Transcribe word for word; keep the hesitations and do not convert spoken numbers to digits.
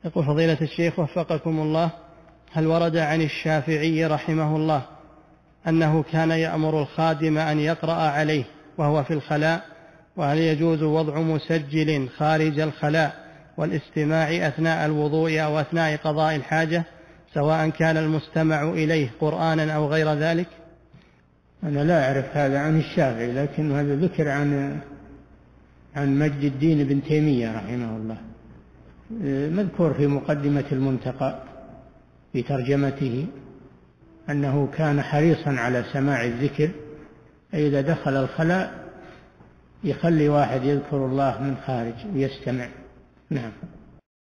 يقول فضيلة الشيخ وفقكم الله، هل ورد عن الشافعي رحمه الله أنه كان يأمر الخادم أن يقرأ عليه وهو في الخلاء؟ وهل يجوز وضع مسجل خارج الخلاء والاستماع أثناء الوضوء أو أثناء قضاء الحاجة، سواء كان المستمع إليه قرآنا أو غير ذلك؟ أنا لا أعرف هذا عن الشافعي، لكن هذا ذكر عن عن مجد الدين ابن تيمية رحمه الله، مذكور في مقدمة المنتقى في ترجمته أنه كان حريصا على سماع الذكر، أي إذا دخل الخلاء يخلي واحد يذكر الله من خارج ويستمع. نعم.